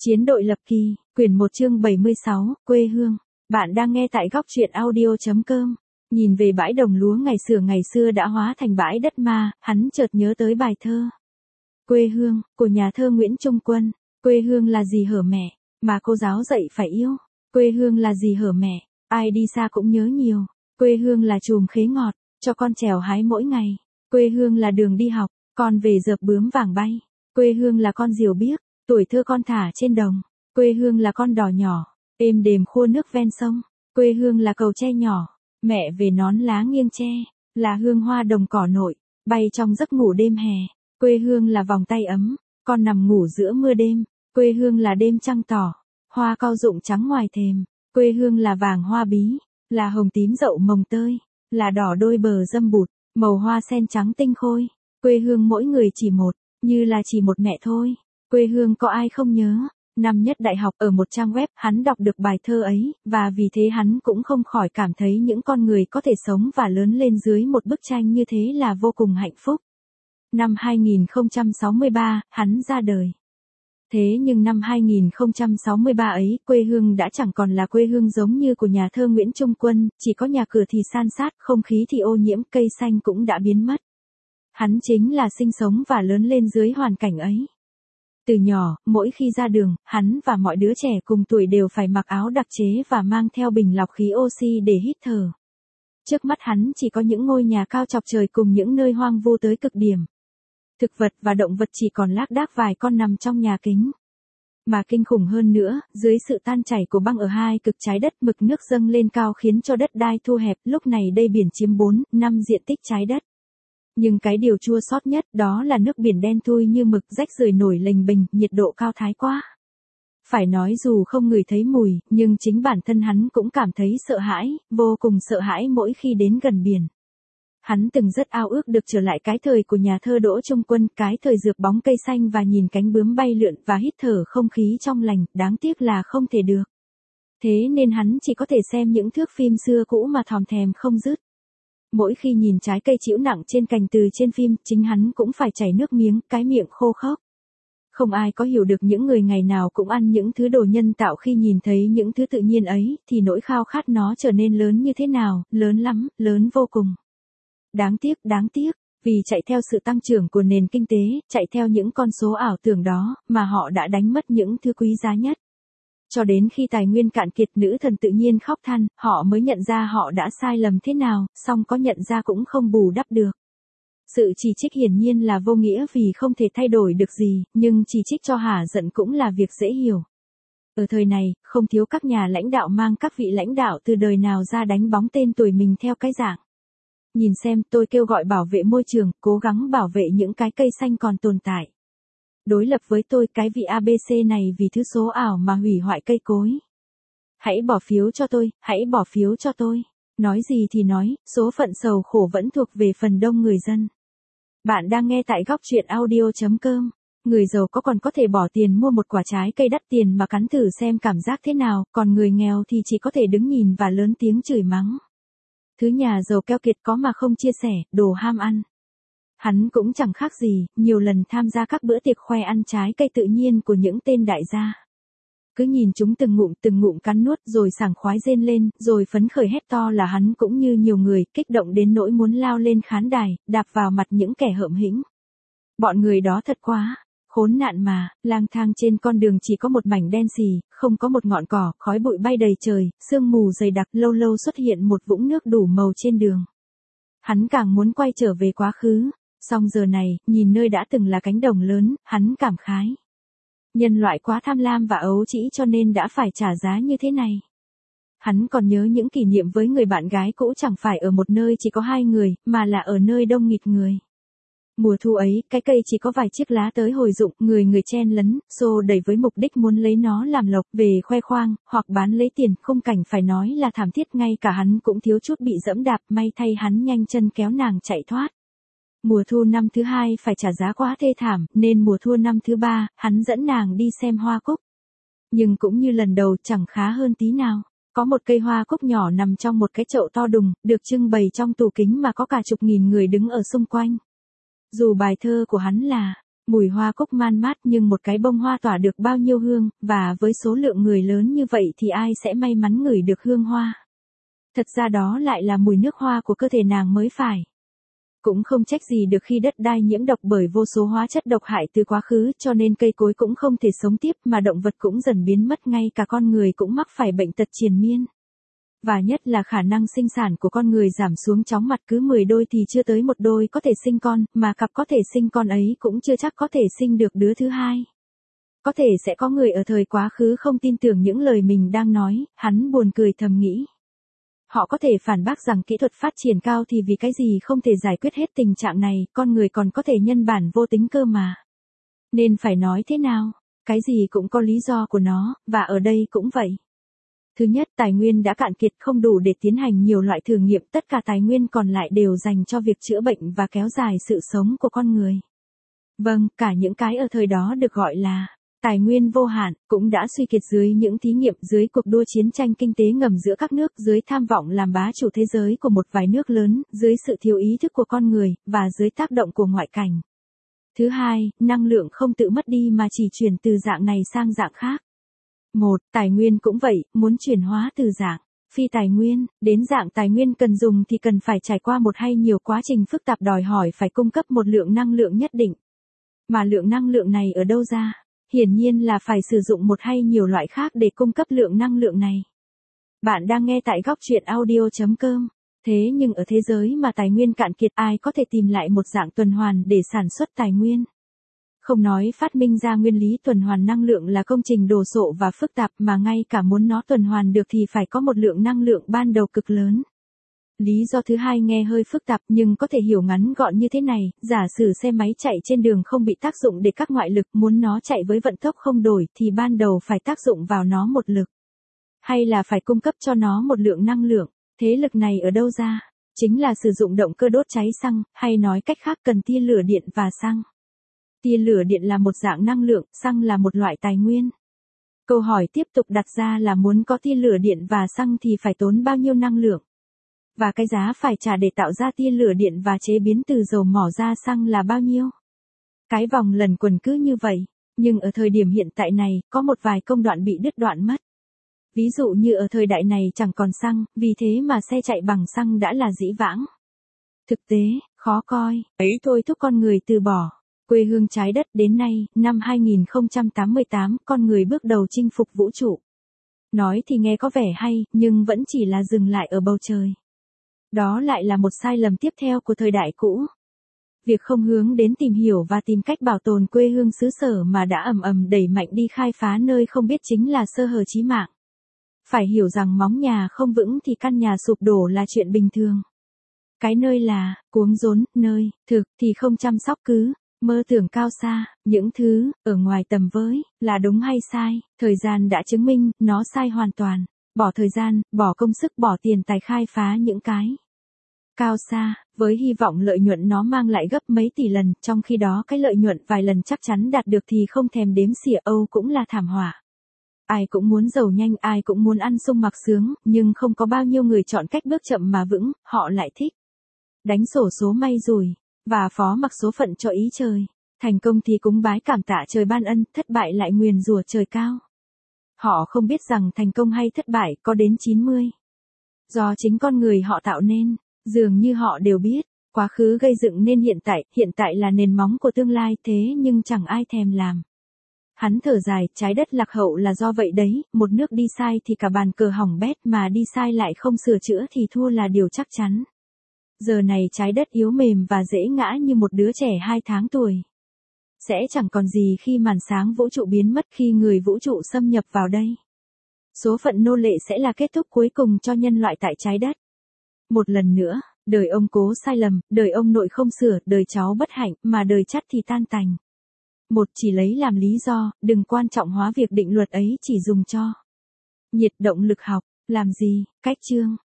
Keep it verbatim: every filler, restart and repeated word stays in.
Chiến đội lập kỳ, quyển một chương bảy mươi sáu, quê hương. Bạn đang nghe tại góc truyện audio chấm com. Nhìn về bãi đồng lúa ngày xưa ngày xưa đã hóa thành bãi đất ma, hắn chợt nhớ tới bài thơ. Quê hương, của nhà thơ Nguyễn Trung Quân. Quê hương là gì hở mẹ, mà cô giáo dạy phải yêu. Quê hương là gì hở mẹ, ai đi xa cũng nhớ nhiều. Quê hương là chùm khế ngọt, cho con trèo hái mỗi ngày. Quê hương là đường đi học, con về dợp bướm vàng bay. Quê hương là con diều biếc, tuổi thơ con thả trên đồng. Quê hương là con đò nhỏ, êm đềm khua nước ven sông. Quê hương là cầu tre nhỏ, mẹ về nón lá nghiêng tre, là hương hoa đồng cỏ nội, bay trong giấc ngủ đêm hè. Quê hương là vòng tay ấm, con nằm ngủ giữa mưa đêm. Quê hương là đêm trăng tỏ, hoa cau rụng trắng ngoài thềm. Quê hương là vàng hoa bí, là hồng tím dậu mồng tơi, là đỏ đôi bờ dâm bụt, màu hoa sen trắng tinh khôi. Quê hương mỗi người chỉ một, như là chỉ một mẹ thôi. Quê hương có ai không nhớ. Năm nhất đại học ở một trang web hắn đọc được bài thơ ấy, và vì thế hắn cũng không khỏi cảm thấy những con người có thể sống và lớn lên dưới một bức tranh như thế là vô cùng hạnh phúc. Năm hai nghìn không trăm sáu mươi ba, hắn ra đời. Thế nhưng năm hai nghìn không trăm sáu mươi ba ấy, quê hương đã chẳng còn là quê hương giống như của nhà thơ Nguyễn Trung Quân, chỉ có nhà cửa thì san sát, không khí thì ô nhiễm, cây xanh cũng đã biến mất. Hắn chính là sinh sống và lớn lên dưới hoàn cảnh ấy. Từ nhỏ, mỗi khi ra đường, hắn và mọi đứa trẻ cùng tuổi đều phải mặc áo đặc chế và mang theo bình lọc khí oxy để hít thở. Trước mắt hắn chỉ có những ngôi nhà cao chọc trời cùng những nơi hoang vu tới cực điểm. Thực vật và động vật chỉ còn lác đác vài con nằm trong nhà kính. Mà kinh khủng hơn nữa, dưới sự tan chảy của băng ở hai cực trái đất, mực nước dâng lên cao khiến cho đất đai thu hẹp, lúc này đây biển chiếm bốn, năm diện tích trái đất. Nhưng cái điều chua xót nhất đó là nước biển đen thui như mực rách rời nổi lềnh bềnh, nhiệt độ cao thái quá. Phải nói dù không ngửi thấy mùi, nhưng chính bản thân hắn cũng cảm thấy sợ hãi, vô cùng sợ hãi mỗi khi đến gần biển. Hắn từng rất ao ước được trở lại cái thời của nhà thơ Đỗ Trung Quân, cái thời dược bóng cây xanh và nhìn cánh bướm bay lượn và hít thở không khí trong lành, đáng tiếc là không thể được. Thế nên hắn chỉ có thể xem những thước phim xưa cũ mà thòm thèm không dứt. Mỗi khi nhìn trái cây chĩu nặng trên cành từ trên phim, chính hắn cũng phải chảy nước miếng, cái miệng khô khốc. Không ai có hiểu được những người ngày nào cũng ăn những thứ đồ nhân tạo khi nhìn thấy những thứ tự nhiên ấy, thì nỗi khao khát nó trở nên lớn như thế nào, lớn lắm, lớn vô cùng. Đáng tiếc, đáng tiếc, vì chạy theo sự tăng trưởng của nền kinh tế, chạy theo những con số ảo tưởng đó, mà họ đã đánh mất những thứ quý giá nhất. Cho đến khi tài nguyên cạn kiệt, nữ thần tự nhiên khóc than, họ mới nhận ra họ đã sai lầm thế nào, song có nhận ra cũng không bù đắp được. Sự chỉ trích hiển nhiên là vô nghĩa vì không thể thay đổi được gì, nhưng chỉ trích cho hả giận cũng là việc dễ hiểu. Ở thời này, không thiếu các nhà lãnh đạo mang các vị lãnh đạo từ đời nào ra đánh bóng tên tuổi mình theo cái dạng. Nhìn xem, tôi kêu gọi bảo vệ môi trường, cố gắng bảo vệ những cái cây xanh còn tồn tại. Đối lập với tôi, cái vị a bê xê này vì thứ số ảo mà hủy hoại cây cối. Hãy bỏ phiếu cho tôi, hãy bỏ phiếu cho tôi. Nói gì thì nói, số phận sầu khổ vẫn thuộc về phần đông người dân. Bạn đang nghe tại góc truyện audio chấm com. Người giàu có còn có thể bỏ tiền mua một quả trái cây đắt tiền mà cắn thử xem cảm giác thế nào, còn người nghèo thì chỉ có thể đứng nhìn và lớn tiếng chửi mắng. Thứ nhà giàu keo kiệt có mà không chia sẻ, đồ ham ăn. Hắn cũng chẳng khác gì, nhiều lần tham gia các bữa tiệc khoe ăn trái cây tự nhiên của những tên đại gia. Cứ nhìn chúng từng ngụm từng ngụm cắn nuốt rồi sảng khoái rên lên, rồi phấn khởi hét to là hắn cũng như nhiều người, kích động đến nỗi muốn lao lên khán đài, đạp vào mặt những kẻ hợm hĩnh. Bọn người đó thật quá, khốn nạn mà, lang thang trên con đường chỉ có một mảnh đen xì, không có một ngọn cỏ, khói bụi bay đầy trời, sương mù dày đặc, lâu lâu xuất hiện một vũng nước đủ màu trên đường. Hắn càng muốn quay trở về quá khứ. Song giờ này, nhìn nơi đã từng là cánh đồng lớn, hắn cảm khái. Nhân loại quá tham lam và ấu trĩ cho nên đã phải trả giá như thế này. Hắn còn nhớ những kỷ niệm với người bạn gái cũ chẳng phải ở một nơi chỉ có hai người, mà là ở nơi đông nghịt người. Mùa thu ấy, cái cây chỉ có vài chiếc lá tới hồi rụng, người người chen lấn, xô đẩy với mục đích muốn lấy nó làm lộc về khoe khoang, hoặc bán lấy tiền, khung cảnh phải nói là thảm thiết, ngay cả hắn cũng thiếu chút bị dẫm đạp, may thay hắn nhanh chân kéo nàng chạy thoát. Mùa thu năm thứ hai phải trả giá quá thê thảm, nên mùa thu năm thứ ba, hắn dẫn nàng đi xem hoa cúc. Nhưng cũng như lần đầu, chẳng khá hơn tí nào. Có một cây hoa cúc nhỏ nằm trong một cái chậu to đùng, được trưng bày trong tủ kính mà có cả chục nghìn người đứng ở xung quanh. Dù bài thơ của hắn là, Mùi hoa cúc man mát nhưng một cái bông hoa tỏa được bao nhiêu hương, và với số lượng người lớn như vậy thì ai sẽ may mắn ngửi được hương hoa. Thật ra đó lại là mùi nước hoa của cơ thể nàng mới phải. Cũng không trách gì được khi đất đai nhiễm độc bởi vô số hóa chất độc hại từ quá khứ, cho nên cây cối cũng không thể sống tiếp mà động vật cũng dần biến mất, ngay cả con người cũng mắc phải bệnh tật triền miên. Và nhất là khả năng sinh sản của con người giảm xuống chóng mặt, cứ mười đôi thì chưa tới một đôi có thể sinh con, mà cặp có thể sinh con ấy cũng chưa chắc có thể sinh được đứa thứ hai. Có thể sẽ có người ở thời quá khứ không tin tưởng những lời mình đang nói, hắn buồn cười thầm nghĩ. Họ có thể phản bác rằng kỹ thuật phát triển cao thì vì cái gì không thể giải quyết hết tình trạng này, con người còn có thể nhân bản vô tính cơ mà. Nên phải nói thế nào? Cái gì cũng có lý do của nó, và ở đây cũng vậy. Thứ nhất, tài nguyên đã cạn kiệt không đủ để tiến hành nhiều loại thử nghiệm, tất cả tài nguyên còn lại đều dành cho việc chữa bệnh và kéo dài sự sống của con người. Vâng, cả những cái ở thời đó được gọi là tài nguyên vô hạn, cũng đã suy kiệt dưới những thí nghiệm, dưới cuộc đua chiến tranh kinh tế ngầm giữa các nước, dưới tham vọng làm bá chủ thế giới của một vài nước lớn, dưới sự thiếu ý thức của con người, và dưới tác động của ngoại cảnh. Thứ hai, năng lượng không tự mất đi mà chỉ chuyển từ dạng này sang dạng khác. Một, tài nguyên cũng vậy, muốn chuyển hóa từ dạng phi tài nguyên đến dạng tài nguyên cần dùng thì cần phải trải qua một hay nhiều quá trình phức tạp, đòi hỏi phải cung cấp một lượng năng lượng nhất định. Mà lượng năng lượng này ở đâu ra? Hiển nhiên là phải sử dụng một hay nhiều loại khác để cung cấp lượng năng lượng này. Bạn đang nghe tại góc truyện audio chấm com. Thế nhưng ở thế giới mà tài nguyên cạn kiệt, ai có thể tìm lại một dạng tuần hoàn để sản xuất tài nguyên? Không nói phát minh ra nguyên lý tuần hoàn năng lượng là công trình đồ sộ và phức tạp, mà ngay cả muốn nó tuần hoàn được thì phải có một lượng năng lượng ban đầu cực lớn. Lý do thứ hai nghe hơi phức tạp nhưng có thể hiểu ngắn gọn như thế này, giả sử xe máy chạy trên đường không bị tác dụng để các ngoại lực, muốn nó chạy với vận tốc không đổi thì ban đầu phải tác dụng vào nó một lực. Hay là phải cung cấp cho nó một lượng năng lượng. Thế lực này ở đâu ra? Chính là sử dụng động cơ đốt cháy xăng, hay nói cách khác cần tia lửa điện và xăng. Tia lửa điện là một dạng năng lượng, xăng là một loại tài nguyên. Câu hỏi tiếp tục đặt ra là muốn có tia lửa điện và xăng thì phải tốn bao nhiêu năng lượng? Và cái giá phải trả để tạo ra tia lửa điện và chế biến từ dầu mỏ ra xăng là bao nhiêu? Cái vòng lần quần cứ như vậy, nhưng ở thời điểm hiện tại này, có một vài công đoạn bị đứt đoạn mất. Ví dụ như ở thời đại này chẳng còn xăng, vì thế mà xe chạy bằng xăng đã là dĩ vãng. Thực tế, khó coi, ấy thôi thúc con người từ bỏ. Quê hương trái đất đến nay, năm hai nghìn không trăm tám mươi tám, con người bước đầu chinh phục vũ trụ. Nói thì nghe có vẻ hay, nhưng vẫn chỉ là dừng lại ở bầu trời. Đó lại là một sai lầm tiếp theo của thời đại cũ. Việc không hướng đến tìm hiểu và tìm cách bảo tồn quê hương xứ sở mà đã ầm ầm đẩy mạnh đi khai phá nơi không biết chính là sơ hở chí mạng. Phải hiểu rằng móng nhà không vững thì căn nhà sụp đổ là chuyện bình thường. Cái nơi là, cuống rốn, nơi, thực thì không chăm sóc cứ, mơ tưởng cao xa, những thứ, ở ngoài tầm với, là đúng hay sai, thời gian đã chứng minh, nó sai hoàn toàn. Bỏ thời gian, bỏ công sức, bỏ tiền tài khai phá những cái cao xa, với hy vọng lợi nhuận nó mang lại gấp mấy tỷ lần, trong khi đó cái lợi nhuận vài lần chắc chắn đạt được thì không thèm đếm xỉa, Âu cũng là thảm họa. Ai cũng muốn giàu nhanh, ai cũng muốn ăn sung mặc sướng, nhưng không có bao nhiêu người chọn cách bước chậm mà vững, họ lại thích đánh xổ số may rủi, và phó mặc số phận cho ý trời. Thành công thì cúng bái cảm tạ trời ban ân, thất bại lại nguyền rủa trời cao. Họ không biết rằng thành công hay thất bại có đến chín mươi. Do chính con người họ tạo nên, dường như họ đều biết, quá khứ gây dựng nên hiện tại, hiện tại là nền móng của tương lai, thế nhưng chẳng ai thèm làm. Hắn thở dài, trái đất lạc hậu là do vậy đấy, một nước đi sai thì cả bàn cờ hỏng bét, mà đi sai lại không sửa chữa thì thua là điều chắc chắn. Giờ này trái đất yếu mềm và dễ ngã như một đứa trẻ hai tháng tuổi. Sẽ chẳng còn gì khi màn sáng vũ trụ biến mất, khi người vũ trụ xâm nhập vào đây. Số phận nô lệ sẽ là kết thúc cuối cùng cho nhân loại tại trái đất. Một lần nữa, đời ông cố sai lầm, đời ông nội không sửa, đời cháu bất hạnh, mà đời chắt thì tan tành. Một chỉ lấy làm lý do, đừng quan trọng hóa việc định luật ấy chỉ dùng cho nhiệt động lực học. Làm gì? Cách chương.